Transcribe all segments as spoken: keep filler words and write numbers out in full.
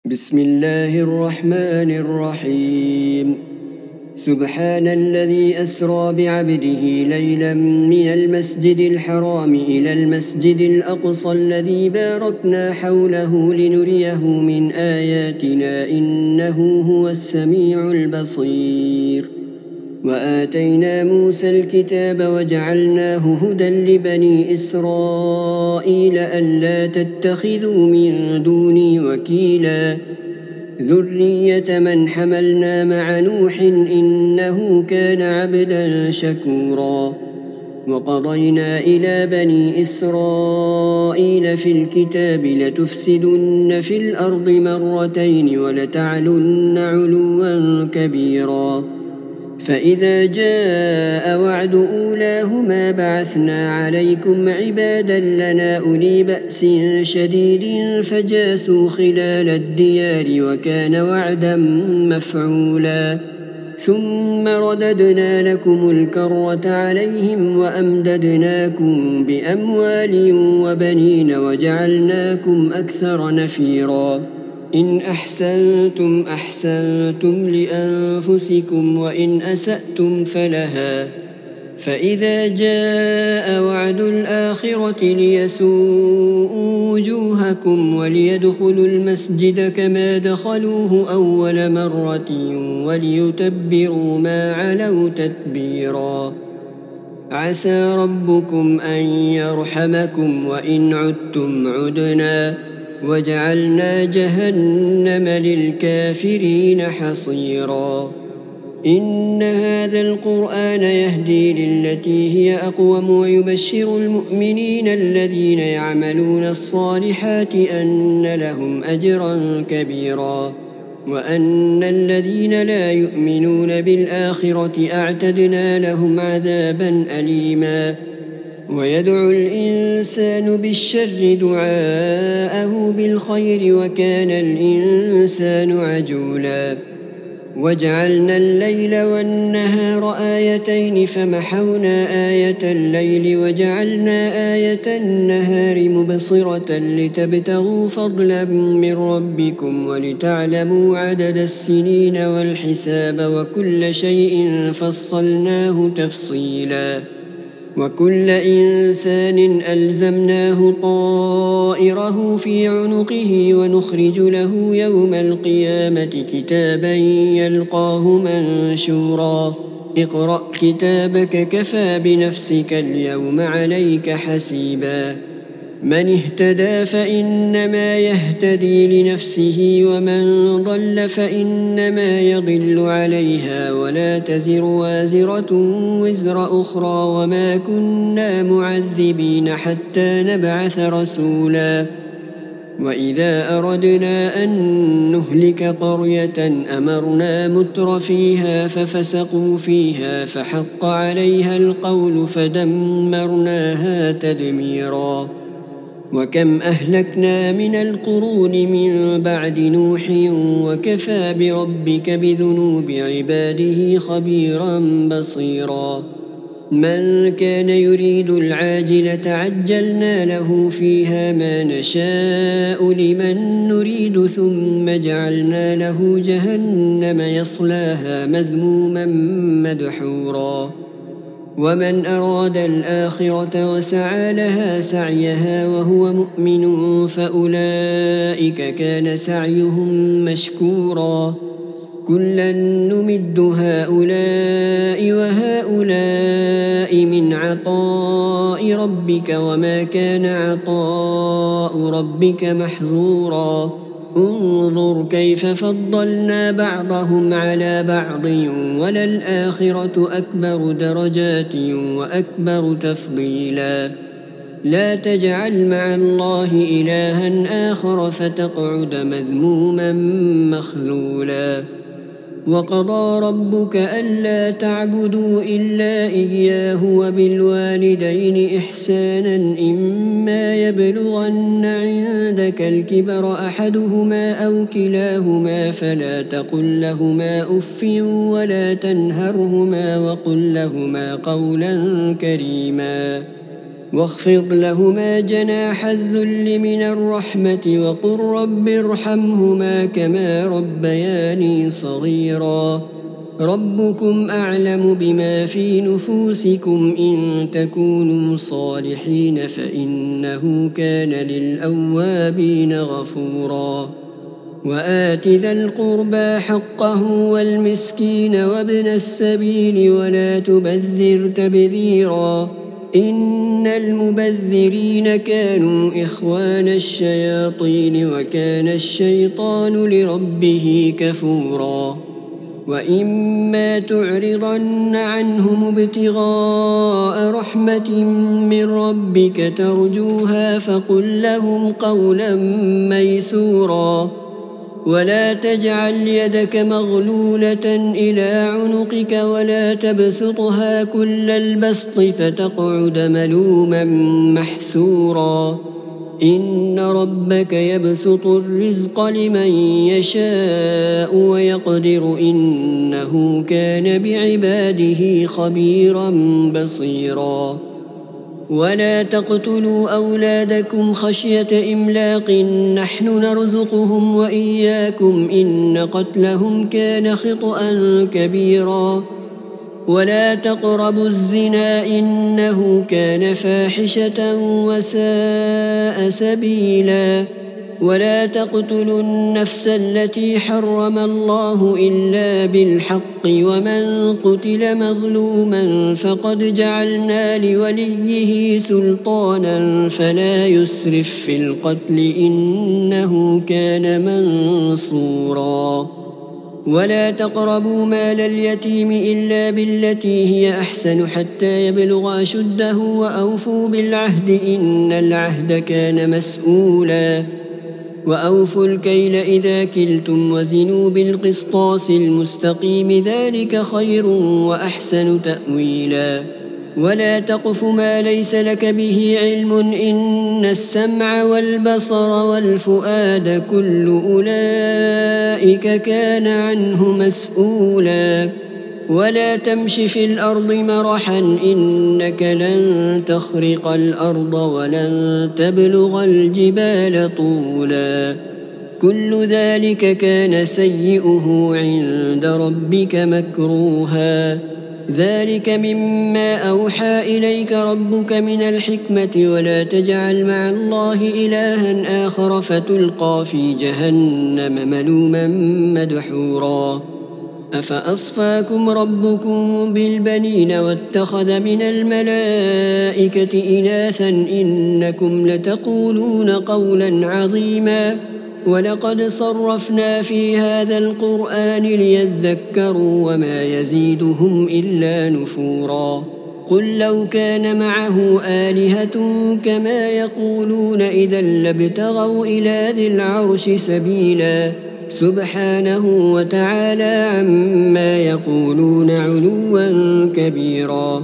بسم الله الرحمن الرحيم سبحان الذي أسرى بعبده ليلا من المسجد الحرام إلى المسجد الأقصى الذي باركنا حوله لنريه من آياتنا إنه هو السميع البصير وآتينا موسى الكتاب وجعلناه هدى لبني إسرائيل ألا تتخذوا من دوني وكيلا ذرية من حملنا مع نوح إنه كان عبدا شكورا وقضينا إلى بني إسرائيل في الكتاب لتفسدن في الأرض مرتين ولتعلن علوا كبيرا فإذا جاء وعد أولاهما بعثنا عليكم عبادا لنا أولي بأس شديد فجاسوا خلال الديار وكان وعدا مفعولا ثم رددنا لكم الكرة عليهم وأمددناكم بأموال وبنين وجعلناكم أكثر نفيرا إن أحسنتم أحسنتم لأنفسكم وإن أسأتم فلها فإذا جاء وعد الآخرة ليسوءوا وجوهكم وليدخلوا المسجد كما دخلوه أول مرة وليتبروا ما علوا تتبيرا عسى ربكم أن يرحمكم وإن عدتم عدنا وجعلنا جهنم للكافرين حصيرا إن هذا القرآن يهدي للتي هي أقوم ويبشر المؤمنين الذين يعملون الصالحات أن لهم أجرا كبيرا وأن الذين لا يؤمنون بالآخرة أعتدنا لهم عذابا أليما ويدعو الإنسان بالشر دعاءه بالخير وكان الإنسان عجولا وجعلنا الليل والنهار آيتين فمحونا آية الليل وجعلنا آية النهار مبصرة لتبتغوا فضلا من ربكم ولتعلموا عدد السنين والحساب وكل شيء فصلناه تفصيلا وكل إنسان ألزمناه طائره في عنقه ونخرج له يوم القيامة كتابا يلقاه منشورا اقرأ كتابك كفى بنفسك اليوم عليك حسيبا من اهتدى فإنما يهتدي لنفسه ومن ضل فإنما يضل عليها ولا تزر وازرة وزر أخرى وما كنا معذبين حتى نبعث رسولا وإذا أردنا أن نهلك قرية أمرنا متر فيها ففسقوا فيها فحق عليها القول فدمرناها تدميرا وكم أهلكنا من القرون من بعد نوح وكفى بربك بذنوب عباده خبيرا بصيرا من كان يريد العاجلة عجلنا له فيها ما نشاء لمن نريد ثم جعلنا له جهنم يصلاها مذموما مدحورا ومن أراد الآخرة وسعى لها سعيها وهو مؤمن فأولئك كان سعيهم مشكورا كلا نمد هؤلاء وهؤلاء من عطاء ربك وما كان عطاء ربك محظورا انظر كيف فضلنا بعضهم على بعض وللآخرة أكبر درجات وأكبر تفضيلا لا تجعل مع الله إلها آخر فتقعد مذموما مخذولا وقضى ربك ألا تعبدوا إلا إياه وبالوالدين إحسانا إما يبلغن عندك الكبر أحدهما أو كلاهما فلا تقل لهما أف ولا تنهرهما وقل لهما قولا كريما واخفض لهما جناح الذل من الرحمة وقل رب ارحمهما كما ربياني صغيرا ربكم أعلم بما في نفوسكم إن تكونوا صالحين فإنه كان للأوابين غفورا وآت ذا القربى حقه والمسكين وابن السبيل ولا تبذر تبذيرا إن المبذرين كانوا إخوان الشياطين وكان الشيطان لربه كفورا وإما تعرضن عنهم ابتغاء رحمة من ربك ترجوها فقل لهم قولا ميسورا ولا تجعل يدك مغلولة إلى عنقك ولا تبسطها كل البسط فتقعد ملوما محسورا إن ربك يبسط الرزق لمن يشاء ويقدر إنه كان بعباده خبيرا بصيرا ولا تقتلوا أولادكم خشية إملاق نحن نرزقهم وإياكم إن قتلهم كان خطأ كبيرا ولا تقربوا الزنا إنه كان فاحشة وساء سبيلا ولا تقتلوا النفس التي حرم الله إلا بالحق ومن قتل مظلوما فقد جعلنا لوليه سلطانا فلا يسرف في القتل إنه كان منصورا ولا تقربوا مال اليتيم إلا بالتي هي أحسن حتى يبلغ أشده وأوفوا بالعهد إن العهد كان مسؤولا وأوفوا الكيل إذا كلتم وزنوا بالقسطاس المستقيم ذلك خير وأحسن تأويلا ولا تقف ما ليس لك به علم إن السمع والبصر والفؤاد كل أولئك كان عنه مسؤولا ولا تمش في الأرض مرحا إنك لن تخرق الأرض ولن تبلغ الجبال طولا كل ذلك كان سيئه عند ربك مكروها ذلك مما أوحى إليك ربك من الحكمة ولا تجعل مع الله إلها آخر فتلقى في جهنم ملوما مدحورا أفأصفاكم ربكم بالبنين واتخذ من الملائكة إناثا إنكم لتقولون قولا عظيما ولقد صرفنا في هذا القرآن ليذكروا وما يزيدهم إلا نفورا قل لو كان معه آلهة كما يقولون إذا لابتغوا إلى ذي العرش سبيلا سبحانه وتعالى عما يقولون علوا كبيرا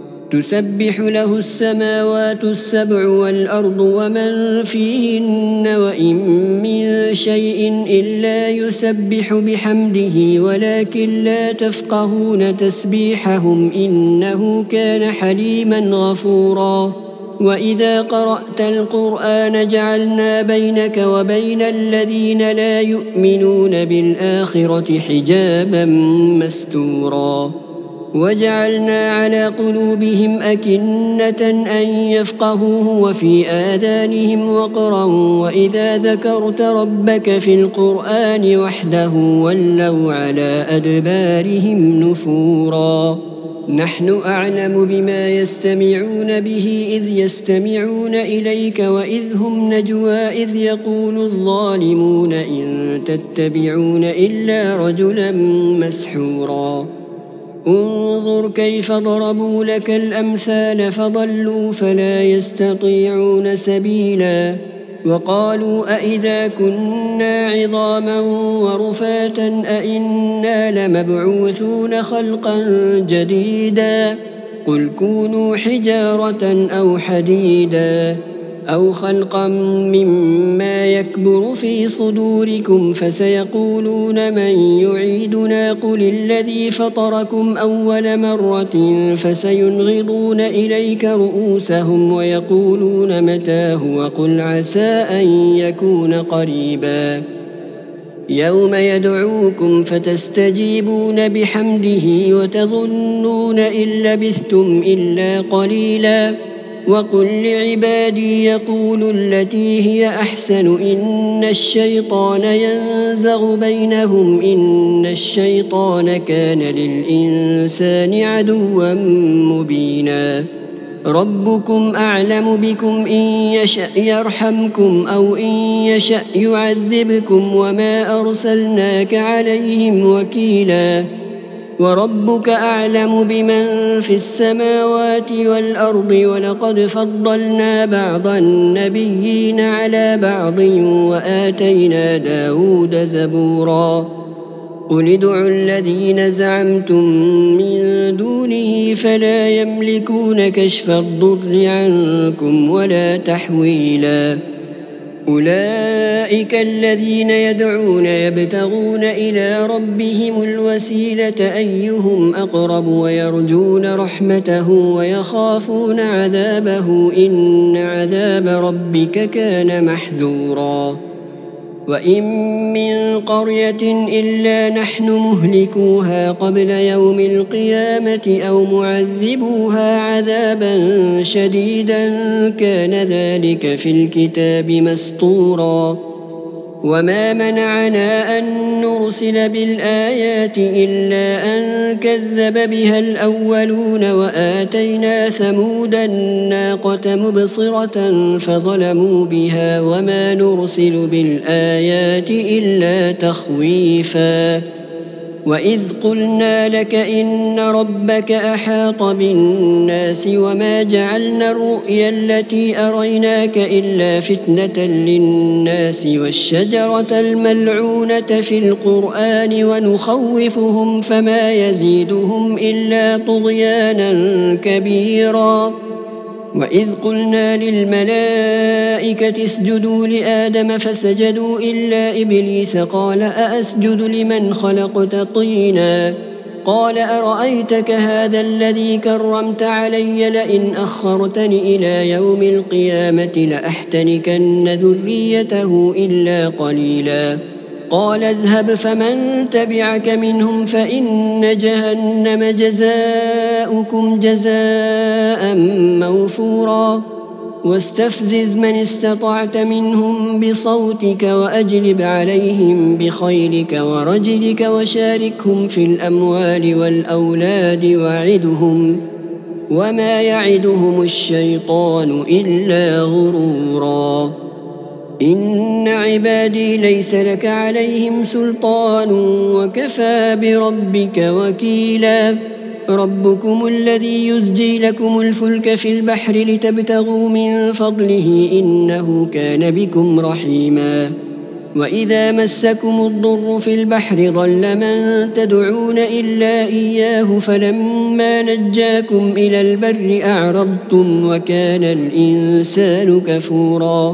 تسبح له السماوات السبع والأرض ومن فيهن وإن من شيء إلا يسبح بحمده ولكن لا تفقهون تسبيحهم إنه كان حليما غفورا وإذا قرأت القرآن جعلنا بينك وبين الذين لا يؤمنون بالآخرة حجابا مستورا وجعلنا على قلوبهم أكنة أن يفقهوه وفي آذانهم وقرا وإذا ذكرت ربك في القرآن وحده ولوا على أدبارهم نفورا نحن أعلم بما يستمعون به إذ يستمعون إليك وإذ هم نجوى إذ يقول الظالمون إن تتبعون إلا رجلا مسحورا انظر كيف ضربوا لك الأمثال فضلوا فلا يستطيعون سبيلا وقالوا أئذا كنا عظاما ورفاتا أئنا لمبعوثون خلقا جديدا قل كونوا حجارة أو حديدا أو خلقا مما يكبر في صدوركم فسيقولون من يعيدنا قل الذي فطركم أول مرة فسينغضون إليك رؤوسهم ويقولون متى هو قل عسى أن يكون قريبا يوم يدعوكم فتستجيبون بحمده وتظنون إن لبثتم إلا قليلا وقل لعبادي يقولوا التي هي أحسن إن الشيطان ينزغ بينهم إن الشيطان كان للإنسان عدوا مبينا ربكم أعلم بكم إن يشأ يرحمكم أو إن يشأ يعذبكم وما أرسلناك عليهم وكيلا وربك أعلم بمن في السماوات والأرض ولقد فضلنا بعض النبيين على بعض وآتينا داود زبورا قل ادعوا الذين زعمتم من دونه فلا يملكون كشف الضر عنكم ولا تحويلا أولئك الذين يدعون يبتغون إلى ربهم الوسيلة أيهم أقرب ويرجون رحمته ويخافون عذابه إن عذاب ربك كان محذورا وإن من قرية إلا نحن مهلكوها قبل يوم القيامة أو معذبوها عذابا شديدا كان ذلك في الكتاب مسطورا وما منعنا أن نرسل بالآيات إلا أن كذب بها الأولون وآتينا ثمود الناقة مبصرة فظلموا بها وما نرسل بالآيات إلا تخويفا وإذ قلنا لك إن ربك أحاط بالناس وما جعلنا الرؤيا التي أريناك إلا فتنة للناس والشجرة الملعونة في القرآن ونخوفهم فما يزيدهم إلا طغيانا كبيرا وإذ قلنا للملائكة اسجدوا لآدم فسجدوا إلا إبليس قال أأسجد لمن خلقت طينا قال أرأيتك هذا الذي كرمت علي لئن أخرتني إلى يوم القيامة لأحتنكن ذريته إلا قليلا قال اذهب فمن تبعك منهم فإن جهنم جزاؤكم جزاء موفورا واستفزز من استطعت منهم بصوتك وأجلب عليهم بخيلك ورجلك وشاركهم في الأموال والأولاد وعدهم وما يعدهم الشيطان إلا غرورا إن عبادي ليس لك عليهم سلطان وكفى بربك وكيلا ربكم الذي يزجي لكم الفلك في البحر لتبتغوا من فضله إنه كان بكم رحيما وإذا مسكم الضر في البحر ضل من تدعون إلا إياه فلما نجاكم إلى البر أعرضتم وكان الإنسان كفورا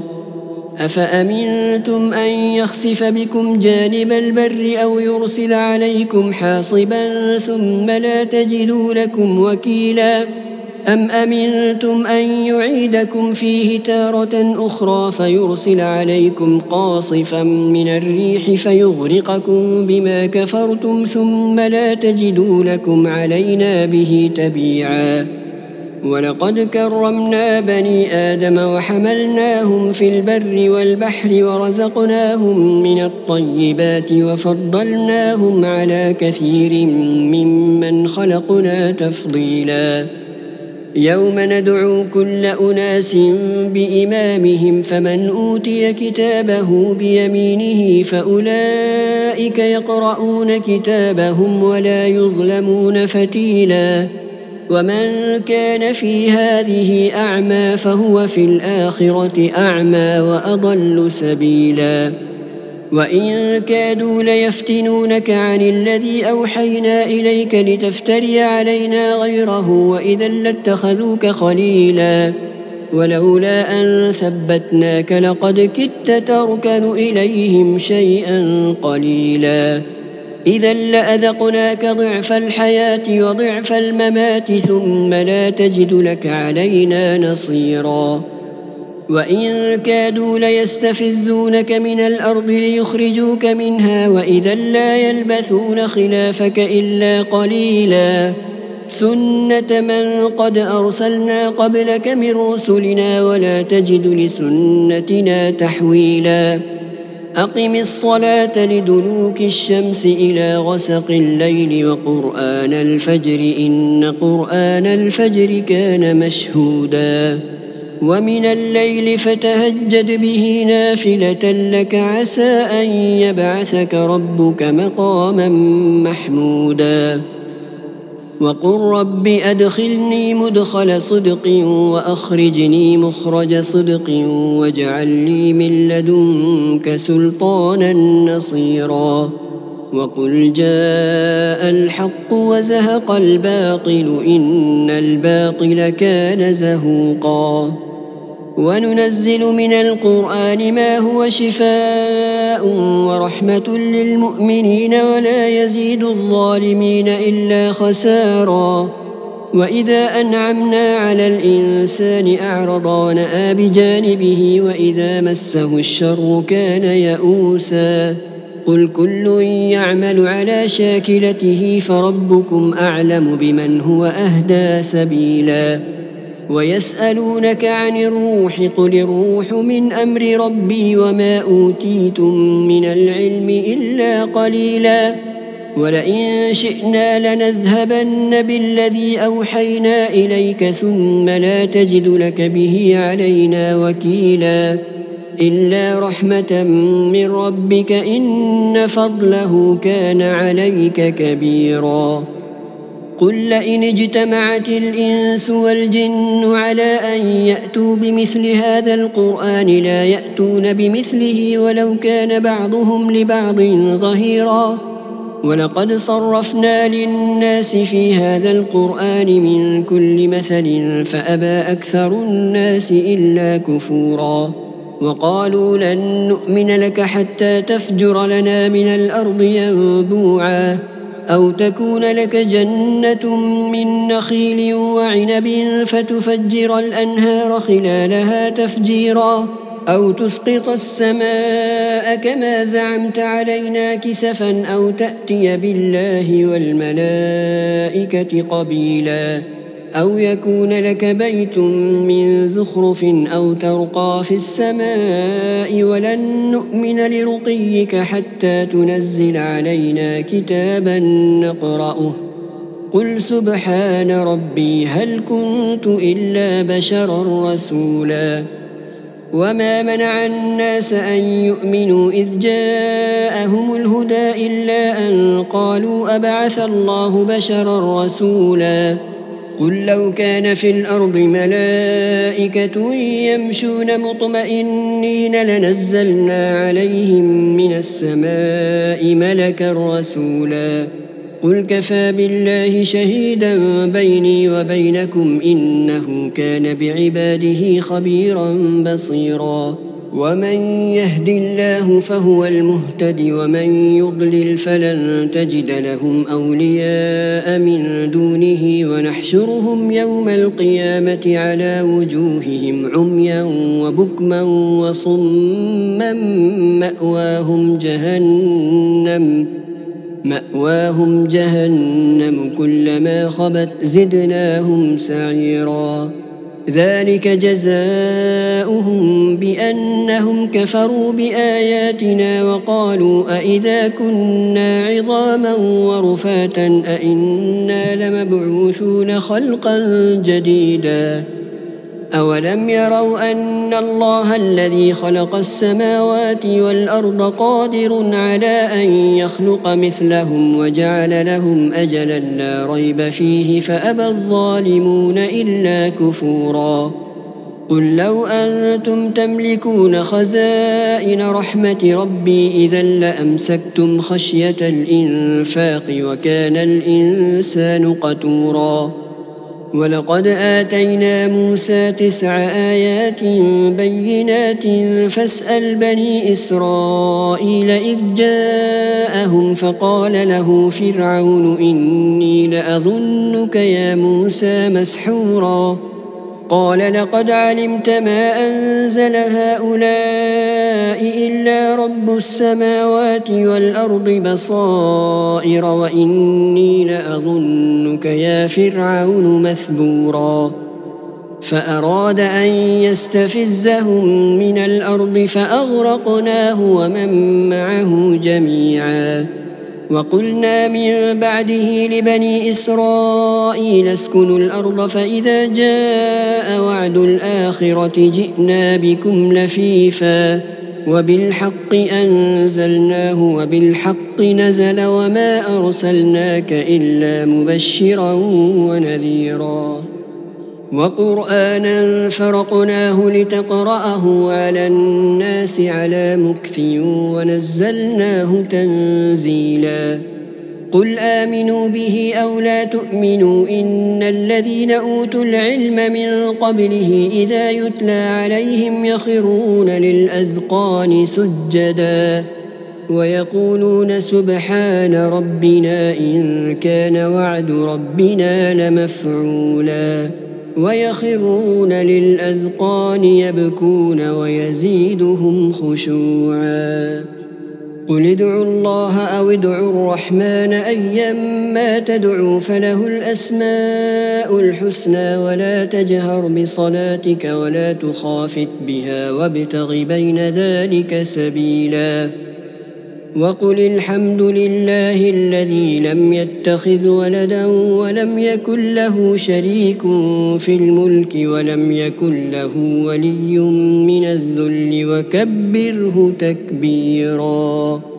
أفأمنتم أن يخسف بكم جانب البر أو يرسل عليكم حاصبا ثم لا تجدوا لكم وكيلا أم أمنتم أن يعيدكم فيه تارة أخرى فيرسل عليكم قاصفا من الريح فيغرقكم بما كفرتم ثم لا تجدوا لكم علينا به تبيعا ولقد كرمنا بني آدم وحملناهم في البر والبحر ورزقناهم من الطيبات وفضلناهم على كثير ممن خلقنا تفضيلا يوم ندعو كل أناس بإمامهم فمن أوتي كتابه بيمينه فأولئك يقرؤون كتابهم ولا يظلمون فتيلا ومن كان في هذه أعمى فهو في الآخرة أعمى وأضل سبيلا وإن كادوا ليفتنونك عن الذي أوحينا إليك لتفتري علينا غيره وإذا لاتخذوك خليلا ولولا أن ثبتناك لقد كدت تركن إليهم شيئا قليلا إذا لأذقناك ضعف الحياة وضعف الممات ثم لا تجد لك علينا نصيرا وإن كادوا ليستفزونك من الأرض ليخرجوك منها وإذا لا يلبثون خلافك إلا قليلا سنة من قد أرسلنا قبلك من رسلنا ولا تجد لسنتنا تحويلا أقم الصلاة لدلوك الشمس إلى غسق الليل وقرآن الفجر إن قرآن الفجر كان مشهودا ومن الليل فتهجد به نافلة لك عسى أن يبعثك ربك مقاما محمودا وقل رب أدخلني مدخل صدق وأخرجني مخرج صدق واجعل لي من لدنك سلطانا نصيرا وقل جاء الحق وزهق الباطل إن الباطل كان زهوقا وننزل من القرآن ما هو شفاء ورحمة للمؤمنين ولا يزيد الظالمين إلا خسارا وإذا أنعمنا على الإنسان أعرض ونأى بجانبه وإذا مسه الشر كان يئوسا قل كل يعمل على شاكلته فربكم أعلم بمن هو أهدى سبيلا ويسألونك عن الروح قل الروح من أمر ربي وما أوتيتم من العلم إلا قليلا ولئن شئنا لنذهبن بالذي أوحينا إليك ثم لا تجد لك به علينا وكيلا إلا رحمة من ربك إن فضله كان عليك كبيرا قل لئن اجتمعت الإنس والجن على أن يأتوا بمثل هذا القرآن لا يأتون بمثله ولو كان بعضهم لبعض ظهيرا ولقد صرفنا للناس في هذا القرآن من كل مثل فأبى أكثر الناس إلا كفورا وقالوا لن نؤمن لك حتى تفجر لنا من الأرض ينبوعا أو تكون لك جنة من نخيل وعنب فتفجر الأنهار خلالها تفجيرا أو تسقط السماء كما زعمت علينا كسفا أو تأتي بالله والملائكة قبيلا أو يكون لك بيت من زخرف أو ترقى في السماء ولن نؤمن لرقيك حتى تنزل علينا كتابا نقرأه قل سبحان ربي هل كنت إلا بشرا رسولا وما منع الناس أن يؤمنوا إذ جاءهم الهدى إلا أن قالوا أبعث الله بشرا رسولا قل لو كان في الأرض ملائكة يمشون مطمئنين لنزلنا عليهم من السماء ملكا رسولا قل كفى بالله شهيدا بيني وبينكم إنه كان بعباده خبيرا بصيرا ومن يهد الله فهو المهتد ومن يضلل فلن تجد لهم أولياء من دونه ونحشرهم يوم القيامة على وجوههم عميا وبكما وصما مأواهم جهنم مأواهم جهنم كلما خبت زدناهم سعيرا ذلك جزاؤهم بأنهم كفروا بآياتنا وقالوا أئذا كنا عظاما ورفاتا أئنا لمبعوثون خلقا جديدا أولم يروا أن الله الذي خلق السماوات والأرض قادر على أن يخلق مثلهم وجعل لهم أجلا لا ريب فيه فأبى الظالمون إلا كفورا قل لو أنتم تملكون خزائن رحمة ربي إذا لأمسكتم خشية الإنفاق وكان الإنسان قتورا ولقد آتينا موسى تسع آيات بينات فاسأل بني إسرائيل إذ جاءهم فقال له فرعون إني لأظنك يا موسى مسحورا قال لقد علمت ما أنزل هؤلاء إلا رب السماوات والأرض بصائر وإني لأظنك يا فرعون مثبورا فأراد أن يستفزهم من الأرض فأغرقناه ومن معه جميعا وقلنا من بعده لبني إسرائيل اسكنوا الأرض فإذا جاء وعد الآخرة جئنا بكم لفيفا وبالحق أنزلناه وبالحق نزل وما أرسلناك إلا مبشرا ونذيرا وقرآنا فرقناه لتقرأه على الناس على مكث ونزلناه تنزيلا قل آمنوا به أو لا تؤمنوا إن الذين أوتوا العلم من قبله إذا يتلى عليهم يخرون للأذقان سجدا ويقولون سبحان ربنا إن كان وعد ربنا لمفعولا ويخرون للأذقان يبكون ويزيدهم خشوعا قل ادعوا الله أو ادعوا الرحمن أيما تدعوا فله الأسماء الحسنى ولا تجهر بصلاتك ولا تخافت بها وابتغ بين ذلك سبيلا وقل الحمد لله الذي لم يتخذ ولدا ولم يكن له شريك في الملك ولم يكن له ولي من الذل وكبره تكبيرا.